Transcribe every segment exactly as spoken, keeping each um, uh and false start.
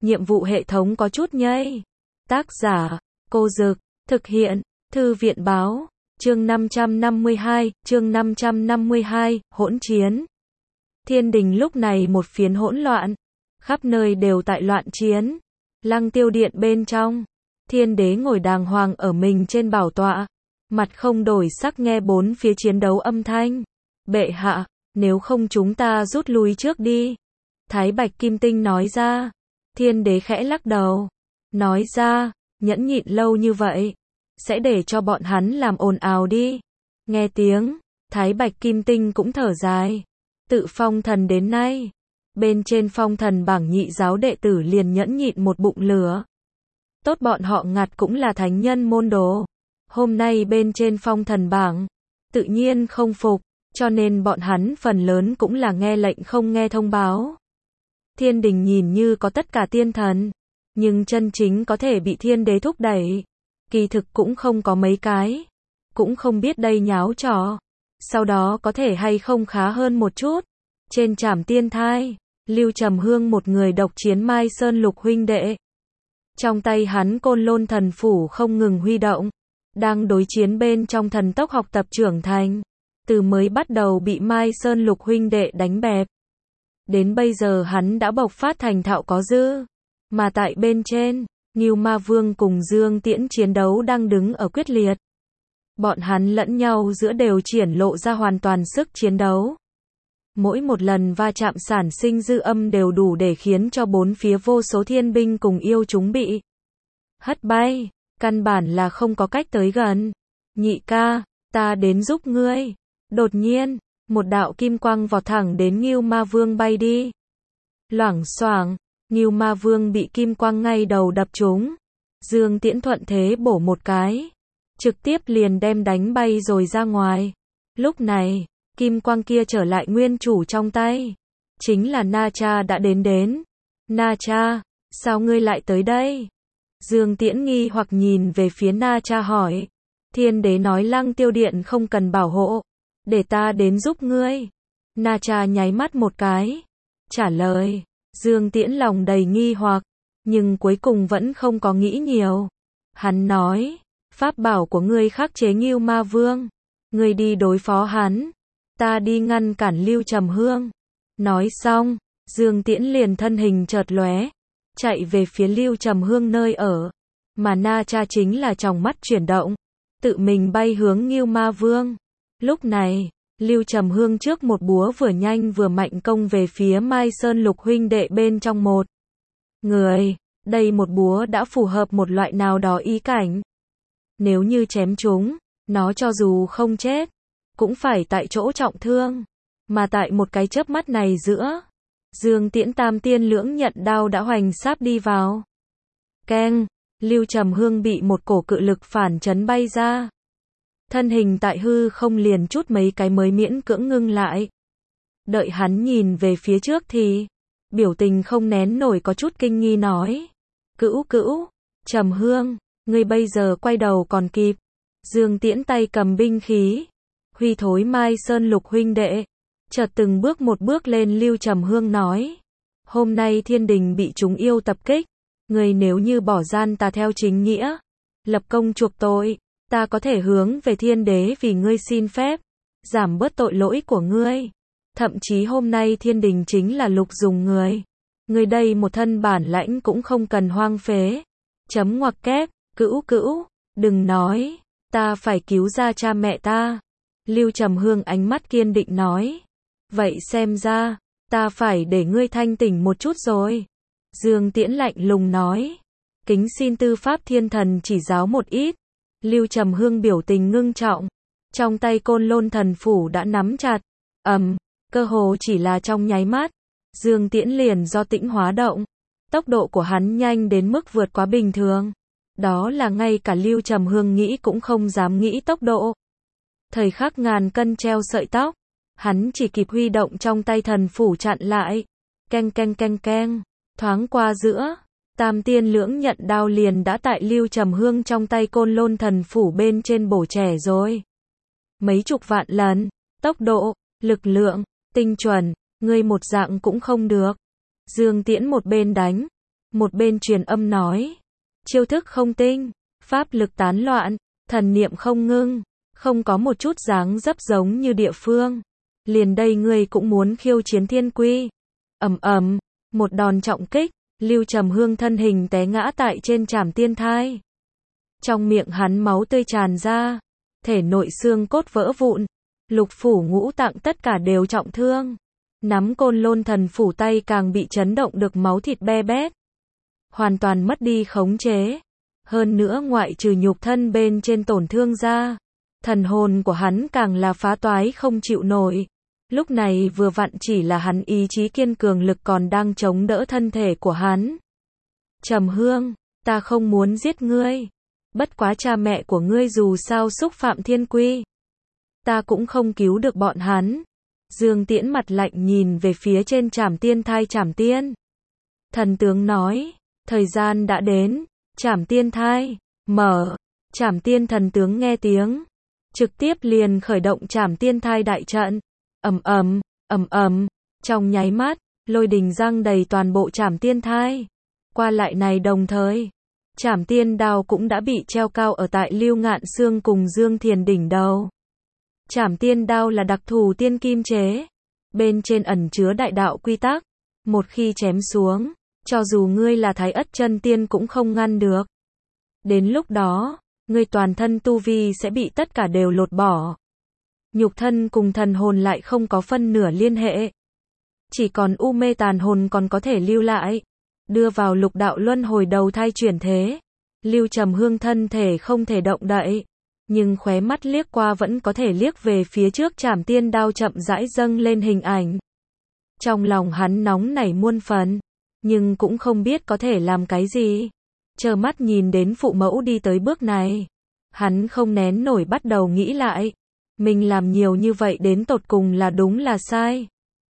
nhiệm vụ hệ thống có chút nhây. Tác giả, Cô Dực, thực hiện, Thư viện báo, chương năm trăm năm mươi hai, chương năm trăm năm mươi hai, hỗn chiến. Thiên đình lúc này một phiến hỗn loạn, khắp nơi đều tại loạn chiến. Lăng Tiêu Điện bên trong, Thiên Đế ngồi đàng hoàng ở mình trên bảo tọa, mặt không đổi sắc nghe bốn phía chiến đấu âm thanh. Bệ hạ, nếu không chúng ta rút lui trước đi. Thái Bạch Kim Tinh nói ra. Thiên Đế khẽ lắc đầu, nói ra, nhẫn nhịn lâu như vậy, sẽ để cho bọn hắn làm ồn ào đi. Nghe tiếng, Thái Bạch Kim Tinh cũng thở dài. Tự phong thần đến nay, bên trên phong thần bảng nhị giáo đệ tử liền nhẫn nhịn một bụng lửa. Tốt bọn họ ngặt cũng là thánh nhân môn đồ. Hôm nay bên trên phong thần bảng, tự nhiên không phục, cho nên bọn hắn phần lớn cũng là nghe lệnh không nghe thông báo. Thiên đình nhìn như có tất cả tiên thần, nhưng chân chính có thể bị thiên đế thúc đẩy, kỳ thực cũng không có mấy cái. Cũng không biết đây nháo trò, sau đó có thể hay không khá hơn một chút. Trên trảm tiên thai, Lưu Trầm Hương một người độc chiến Mai Sơn Lục huynh đệ. Trong tay hắn Côn Lôn thần phủ không ngừng huy động, đang đối chiến bên trong thần tốc học tập trưởng thành. Từ mới bắt đầu bị Mai Sơn Lục huynh đệ đánh bẹp, đến bây giờ hắn đã bộc phát thành thạo có dư. Mà tại bên trên, Ngưu Ma Vương cùng Dương Tiễn chiến đấu đang đứng ở quyết liệt. Bọn hắn lẫn nhau giữa đều triển lộ ra hoàn toàn sức chiến đấu. Mỗi một lần va chạm sản sinh dư âm đều đủ để khiến cho bốn phía vô số thiên binh cùng yêu chúng bị hất bay, căn bản là không có cách tới gần. Nhị ca, ta đến giúp ngươi. Đột nhiên, một đạo kim quang vọt thẳng đến Ngưu Ma Vương bay đi. Loảng xoảng, Ngưu Ma Vương bị kim quang ngay đầu đập trúng. Dương Tiễn thuận thế bổ một cái, trực tiếp liền đem đánh bay rồi ra ngoài. Lúc này, kim quang kia trở lại nguyên chủ trong tay. Chính là Na Cha đã đến đến. Na Cha, sao ngươi lại tới đây? Dương Tiễn nghi hoặc nhìn về phía Na Cha hỏi. Thiên đế nói Lăng Tiêu Điện không cần bảo hộ, để ta đến giúp ngươi. Na Cha nháy mắt một cái, trả lời. Dương Tiễn lòng đầy nghi hoặc, nhưng cuối cùng vẫn không có nghĩ nhiều. Hắn nói, pháp bảo của ngươi khắc chế Ngưu Ma Vương, ngươi đi đối phó hắn, ta đi ngăn cản Lưu Trầm Hương. Nói xong, Dương Tiễn liền thân hình chợt lóe, chạy về phía Lưu Trầm Hương nơi ở, mà Na Cha chính là tròng mắt chuyển động, tự mình bay hướng Ngưu Ma Vương. Lúc này, Lưu Trầm Hương trước một búa vừa nhanh vừa mạnh công về phía Mai Sơn Lục huynh đệ bên trong một người. Đây một búa đã phù hợp một loại nào đó ý cảnh. Nếu như chém chúng, nó cho dù không chết, cũng phải tại chỗ trọng thương. Mà tại một cái chớp mắt này giữa, Dương Tiễn tam tiên lưỡng nhận đao đã hoành sáp đi vào. Keng, Lưu Trầm Hương bị một cổ cự lực phản chấn bay ra. Thân hình tại hư không liền chút mấy cái mới miễn cưỡng ngưng lại. Đợi hắn nhìn về phía trước thì, biểu tình không nén nổi có chút kinh nghi nói. Cữu cữu, Trầm Hương, ngươi bây giờ quay đầu còn kịp. Dương Tiễn tay cầm binh khí, huy thối Mai Sơn Lục huynh đệ, chợt từng bước một bước lên Lưu Trầm Hương nói. Hôm nay thiên đình bị chúng yêu tập kích, ngươi nếu như bỏ gian tà theo chính nghĩa, lập công chuộc tội, ta có thể hướng về thiên đế vì ngươi xin phép, giảm bớt tội lỗi của ngươi. Thậm chí hôm nay thiên đình chính là lục dùng người. Ngươi đây một thân bản lãnh cũng không cần hoang phế. Chấm ngoặc kép, cữu cữu, đừng nói, ta phải cứu ra cha mẹ ta. Lưu Trầm Hương ánh mắt kiên định nói. Vậy xem ra, ta phải để ngươi thanh tỉnh một chút rồi. Dương Tiễn lạnh lùng nói. Kính xin tư pháp thiên thần chỉ giáo một ít. Lưu Trầm Hương biểu tình ngưng trọng, trong tay Côn Lôn thần phủ đã nắm chặt. Ầm, um, cơ hồ chỉ là trong nháy mắt, Dương Tiễn liền do tĩnh hóa động. Tốc độ của hắn nhanh đến mức vượt quá bình thường. Đó là ngay cả Lưu Trầm Hương nghĩ cũng không dám nghĩ tốc độ. Thời khắc ngàn cân treo sợi tóc, hắn chỉ kịp huy động trong tay thần phủ chặn lại. Keng keng keng keng, thoáng qua giữa, tam tiên lưỡng nhận đao liền đã tại Lưu Trầm Hương trong tay Côn Lôn thần phủ bên trên bổ trẻ rồi. Mấy chục vạn lần, tốc độ, lực lượng, tinh chuẩn, ngươi một dạng cũng không được. Dương Tiễn một bên đánh, Một bên truyền âm nói. Chiêu thức không tinh, pháp lực tán loạn, thần niệm không ngưng, không có một chút dáng dấp giống như địa phương. Liền đây ngươi cũng muốn khiêu chiến thiên quy. Ầm ầm, một đòn trọng kích, Lưu Trầm Hương thân hình té ngã tại trên trảm tiên thai. Trong miệng hắn máu tươi tràn ra, thể nội xương cốt vỡ vụn, lục phủ ngũ tạng tất cả đều trọng thương. Nắm côn lôn thần phủ tay càng bị chấn động được máu thịt be bét. Hoàn toàn mất đi khống chế. Hơn nữa ngoại trừ nhục thân bên trên tổn thương ra, thần hồn của hắn càng là phá toái không chịu nổi. Lúc này vừa vặn chỉ là hắn ý chí kiên cường lực còn đang chống đỡ thân thể của hắn. Trầm Hương, ta không muốn giết ngươi. Bất quá cha mẹ của ngươi dù sao xúc phạm thiên quy. Ta cũng không cứu được bọn hắn. Dương Tiễn mặt lạnh nhìn về phía trên trảm tiên thai trảm tiên. Thần tướng nói, thời gian đã đến, trảm tiên thai, mở. Trảm tiên thần tướng nghe tiếng, trực tiếp liền khởi động trảm tiên thai đại trận. Ầm ầm, ầm ầm, trong nháy mắt, lôi đình giăng đầy toàn bộ trảm tiên thai. Qua lại này đồng thời, trảm tiên đao cũng đã bị treo cao ở tại Lưu Ngạn Xương cùng Dương Thiền đỉnh đầu. Trảm tiên đao là đặc thù tiên kim chế, bên trên ẩn chứa đại đạo quy tắc, một khi chém xuống, cho dù ngươi là Thái Ất chân tiên cũng không ngăn được. Đến lúc đó, ngươi toàn thân tu vi sẽ bị tất cả đều lột bỏ. Nhục thân cùng thần hồn lại không có phân nửa liên hệ. Chỉ còn u mê tàn hồn còn có thể lưu lại, đưa vào lục đạo luân hồi đầu thai chuyển thế. Lưu Trầm Hương thân thể không thể động đậy, nhưng khóe mắt liếc qua vẫn có thể liếc về phía trước trảm tiên đao chậm rãi dâng lên hình ảnh. Trong lòng hắn nóng nảy muôn phần, nhưng cũng không biết có thể làm cái gì. Chờ mắt nhìn đến phụ mẫu đi tới bước này, hắn không nén nổi bắt đầu nghĩ lại. Mình làm nhiều như vậy đến tột cùng là đúng là sai.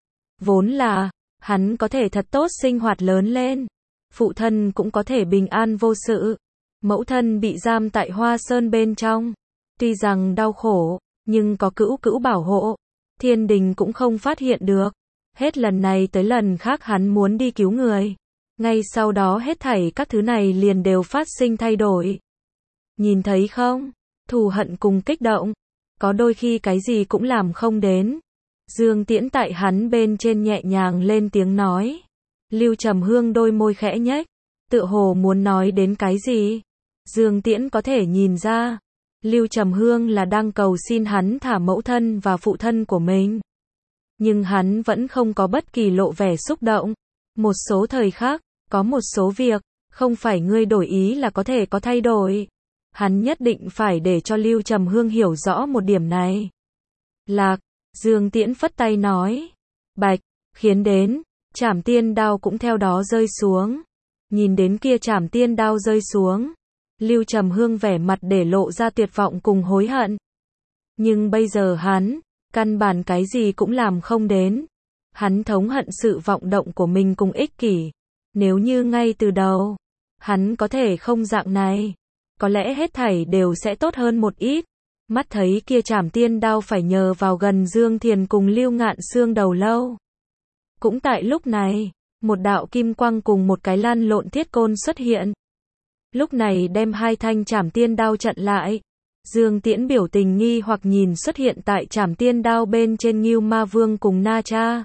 Vốn là, hắn có thể thật tốt sinh hoạt lớn lên. Phụ thân cũng có thể bình an vô sự. Mẫu thân bị giam tại Hoa Sơn bên trong. Tuy rằng đau khổ, nhưng có cữu cữu bảo hộ. Thiên đình cũng không phát hiện được. Hết lần này tới lần khác hắn muốn đi cứu người. Ngay sau đó hết thảy các thứ này liền đều phát sinh thay đổi. Nhìn thấy không? Thù hận cùng kích động. Có đôi khi cái gì cũng làm không đến. Dương Tiễn tại hắn bên trên nhẹ nhàng lên tiếng nói. Lưu Trầm Hương đôi môi khẽ nhếch, tựa hồ muốn nói đến cái gì. Dương Tiễn có thể nhìn ra, Lưu Trầm Hương là đang cầu xin hắn thả mẫu thân và phụ thân của mình. Nhưng hắn vẫn không có bất kỳ lộ vẻ xúc động. Một số thời khắc, có một số việc, không phải ngươi đổi ý là có thể có thay đổi. Hắn nhất định phải để cho Lưu Trầm Hương hiểu rõ một điểm này. Lạc, Dương Tiễn phất tay nói. Bạch, khiến đến, trảm tiên đao cũng theo đó rơi xuống. Nhìn đến kia trảm tiên đao rơi xuống, Lưu Trầm Hương vẻ mặt để lộ ra tuyệt vọng cùng hối hận. Nhưng bây giờ hắn, căn bản cái gì cũng làm không đến. Hắn thống hận sự vọng động của mình cùng ích kỷ. Nếu như ngay từ đầu, hắn có thể không dạng này, có lẽ hết thảy đều sẽ tốt hơn một ít. Mắt thấy kia trảm tiên đao phải nhờ vào gần Dương Thiền cùng Lưu Ngạn Xương đầu lâu. Cũng tại lúc này, một đạo kim quang cùng một cái lăn lộn thiết côn xuất hiện. Lúc này đem hai thanh trảm tiên đao chặn lại. Dương Tiễn biểu tình nghi hoặc nhìn xuất hiện tại trảm tiên đao bên trên Ngưu Ma Vương cùng Na Cha.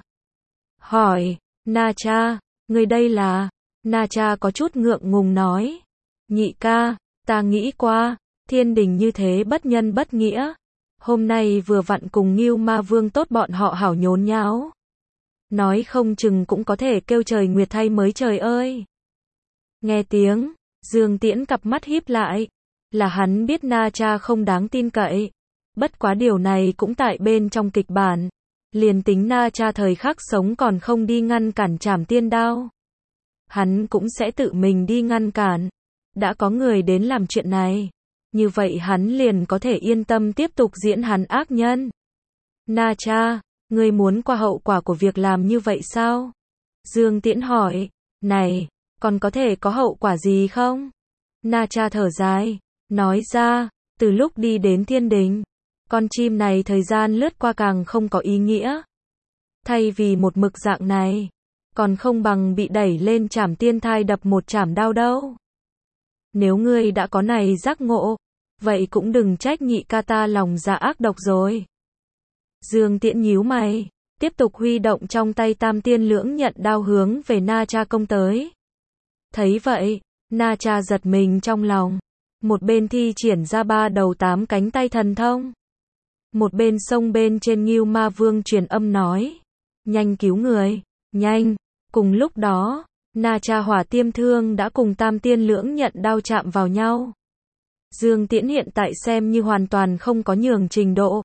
Hỏi, Na Cha, người đây là? Na Cha có chút ngượng ngùng nói. Nhị ca, ta nghĩ qua, thiên đình như thế bất nhân bất nghĩa. Hôm nay vừa vặn cùng Ngưu Ma Vương tốt bọn họ hảo nhốn nháo. Nói không chừng cũng có thể kêu trời nguyệt thay mới trời ơi. Nghe tiếng, Dương Tiễn cặp mắt híp lại. Là hắn biết Na Cha không đáng tin cậy. Bất quá điều này cũng tại bên trong kịch bản. Liền tính Na Cha thời khắc sống còn không đi ngăn cản trảm tiên đao, hắn cũng sẽ tự mình đi ngăn cản. Đã có người đến làm chuyện này, như vậy hắn liền có thể yên tâm tiếp tục diễn hắn ác nhân. Na Cha, ngươi muốn qua hậu quả của việc làm như vậy sao? Dương Tiễn hỏi. Này, còn có thể có hậu quả gì không? Na Cha thở dài, nói ra, từ lúc đi đến thiên đình, con chim này thời gian lướt qua càng không có ý nghĩa. Thay vì một mực dạng này, còn không bằng bị đẩy lên trảm tiên thai đập một trảm đao đâu. Nếu ngươi đã có này giác ngộ, vậy cũng đừng trách nhị ca ta lòng dạ ác độc rồi. Dương Tiễn nhíu mày, tiếp tục huy động trong tay tam tiên lưỡng nhận đao hướng về Na Cha công tới. Thấy vậy, Na Cha giật mình trong lòng, một bên thi triển ra ba đầu tám cánh tay thần thông. Một bên sông bên trên Ngưu Ma Vương truyền âm nói, nhanh cứu người, nhanh. Cùng lúc đó, Na Cha hỏa tiêm thương đã cùng tam tiên lưỡng nhận đao chạm vào nhau. Dương Tiễn hiện tại xem như hoàn toàn không có nhường trình độ.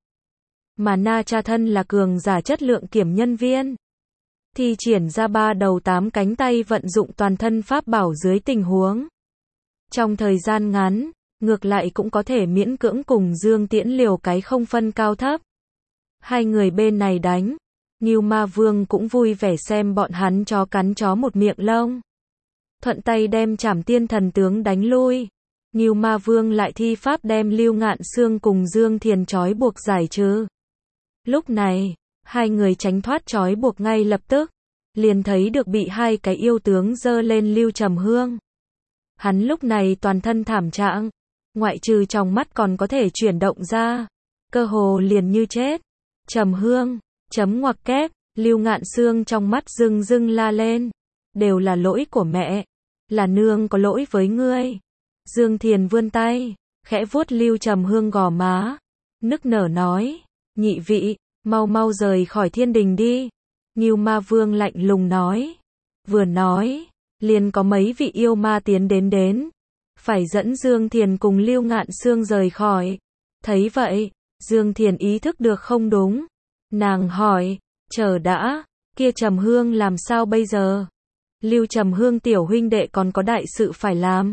Mà Na Cha thân là cường giả chất lượng kiểm nhân viên. Thi triển ra ba đầu tám cánh tay vận dụng toàn thân pháp bảo dưới tình huống. Trong thời gian ngắn, ngược lại cũng có thể miễn cưỡng cùng Dương Tiễn liều cái không phân cao thấp. Hai người bên này đánh, Ngưu Ma Vương cũng vui vẻ xem bọn hắn chó cắn chó một miệng lông. Thuận tay đem Trảm Tiên thần tướng đánh lui. Ngưu Ma Vương lại thi pháp đem Lưu Ngạn Xương cùng Dương Thiền trói buộc giải trừ. Lúc này, hai người tránh thoát trói buộc ngay lập tức, liền thấy được bị hai cái yêu tướng giơ lên Lưu Trầm Hương. Hắn lúc này toàn thân thảm trạng, ngoại trừ trong mắt còn có thể chuyển động ra, cơ hồ liền như chết. Trầm Hương, chấm ngoặc kép, Lưu Ngạn Xương trong mắt rưng rưng la lên, đều là lỗi của mẹ, là nương có lỗi với ngươi. Dương Thiền vươn tay, khẽ vuốt Lưu Trầm Hương gò má, nức nở nói, nhị vị, mau mau rời khỏi thiên đình đi. Ngưu Ma Vương lạnh lùng nói, vừa nói, liền có mấy vị yêu ma tiến đến đến, phải dẫn Dương Thiền cùng Lưu Ngạn Xương rời khỏi. Thấy vậy, Dương Thiền ý thức được không đúng, nàng hỏi, chờ đã, kia Trầm Hương làm sao bây giờ? Lưu Trầm Hương tiểu huynh đệ còn có đại sự phải làm.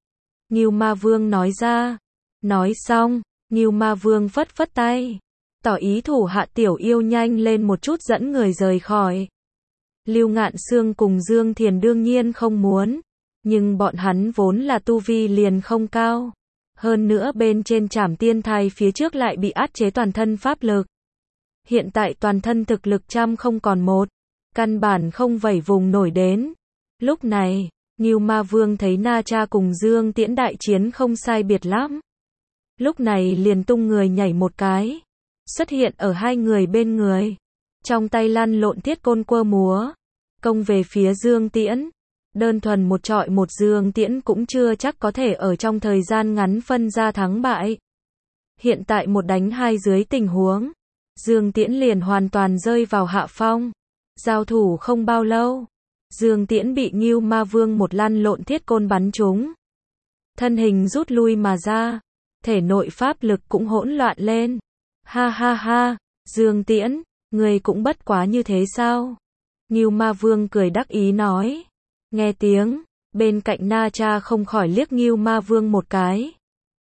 Ngưu Ma Vương nói ra. Nói xong, Ngưu Ma Vương phất phất tay, tỏ ý thủ hạ tiểu yêu nhanh lên một chút dẫn người rời khỏi. Lưu Ngạn Xương cùng Dương Thiền đương nhiên không muốn, nhưng bọn hắn vốn là tu vi liền không cao. Hơn nữa bên trên Trảm Tiên thai phía trước lại bị áp chế toàn thân pháp lực. Hiện tại toàn thân thực lực trăm không còn một, căn bản không vẩy vùng nổi đến. Lúc này, Ngưu Ma Vương thấy Na Cha cùng Dương Tiễn đại chiến không sai biệt lắm. Lúc này liền tung người nhảy một cái, xuất hiện ở hai người bên người. Trong tay lăn lộn thiết côn quơ múa, công về phía Dương Tiễn. Đơn thuần một trọi một Dương Tiễn cũng chưa chắc có thể ở trong thời gian ngắn phân ra thắng bại. Hiện tại một đánh hai dưới tình huống, Dương Tiễn liền hoàn toàn rơi vào hạ phong. Giao thủ không bao lâu, Dương Tiễn bị Ngưu Ma Vương một lăn lộn thiết côn bắn trúng. Thân hình rút lui mà ra, thể nội pháp lực cũng hỗn loạn lên. Ha ha ha, Dương Tiễn, người cũng bất quá như thế sao? Ngưu Ma Vương cười đắc ý nói. Nghe tiếng, bên cạnh Na Cha không khỏi liếc Ngưu Ma Vương một cái.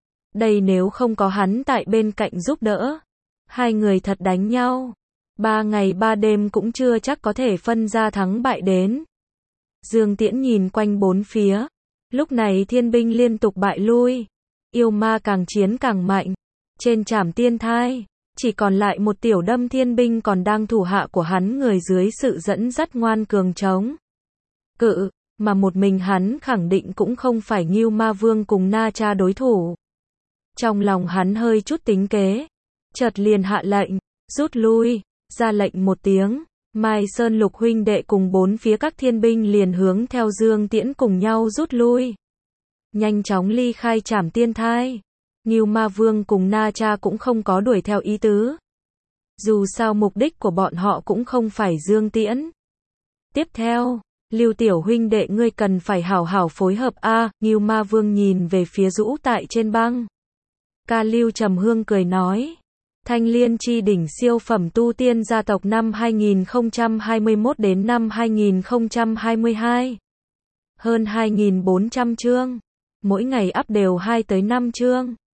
Đây nếu không có hắn tại bên cạnh giúp đỡ, hai người thật đánh nhau, ba ngày ba đêm cũng chưa chắc có thể phân ra thắng bại đến. Dương Tiễn nhìn quanh bốn phía, lúc này thiên binh liên tục bại lui, yêu ma càng chiến càng mạnh. Trên Trảm Tiên thai, chỉ còn lại một tiểu đâm thiên binh còn đang thủ hạ của hắn người dưới sự dẫn dắt ngoan cường chống cự, mà một mình hắn khẳng định cũng không phải Ngưu Ma Vương cùng Na Cha đối thủ. Trong lòng hắn hơi chút tính kế, chợt liền hạ lệnh, rút lui, ra lệnh một tiếng, Mai Sơn Lục huynh đệ cùng bốn phía các thiên binh liền hướng theo Dương Tiễn cùng nhau rút lui. Nhanh chóng ly khai Trảm Tiên thai. Ngưu Ma Vương cùng Na Cha cũng không có đuổi theo ý tứ. Dù sao mục đích của bọn họ cũng không phải Dương Tiễn. Tiếp theo, Lưu tiểu huynh đệ ngươi cần phải hảo hảo phối hợp a. À, Ngưu Ma Vương nhìn về phía rũ tại trên băng. Ca Lưu Trầm Hương cười nói. Thanh Liên chi đỉnh siêu phẩm tu tiên gia tộc năm hai nghìn không trăm hai mươi mốt đến năm hai nghìn không trăm hai mươi hai. Hơn hai nghìn bốn trăm chương. Mỗi ngày up đều hai tới năm chương.